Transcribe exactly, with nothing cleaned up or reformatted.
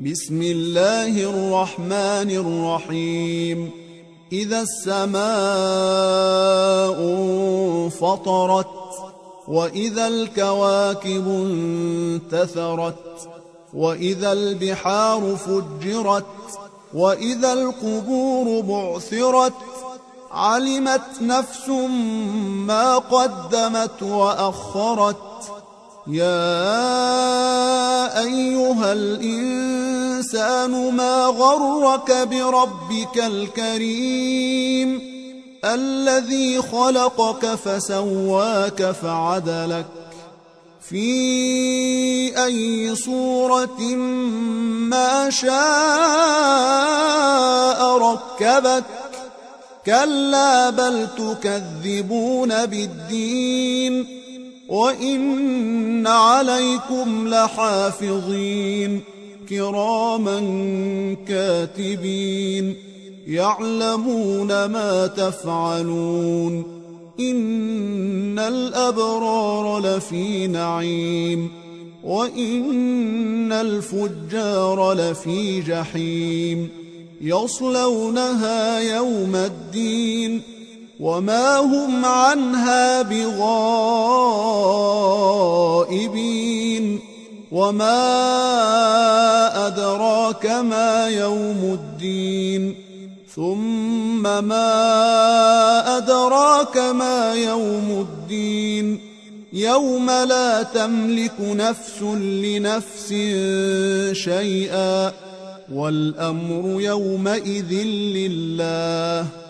بسم الله الرحمن الرحيم إذا السماء انفطرت وإذا الكواكب انتثرت وإذا البحار فجرت وإذا القبور بعثرت علمت نفس ما قدمت وأخرت يا أيها الإنسان ما غرك بربك الكريم الذي خلقك فسواك فعدلك في أي صورة ما شاء ركبك كلا بل تكذبون بالدين وإن عليكم لحافظين كراما كاتبين يعلمون ما تفعلون إن الأبرار لفي نعيم وإن الفجار لفي جحيم يصلونها يوم الدين وما هم عنها بغائبين وما أدراك ما يوم الدين ثم ما أدراك ما يوم الدين يوم لا تملك نفس لنفس شيئا والأمر يومئذ لله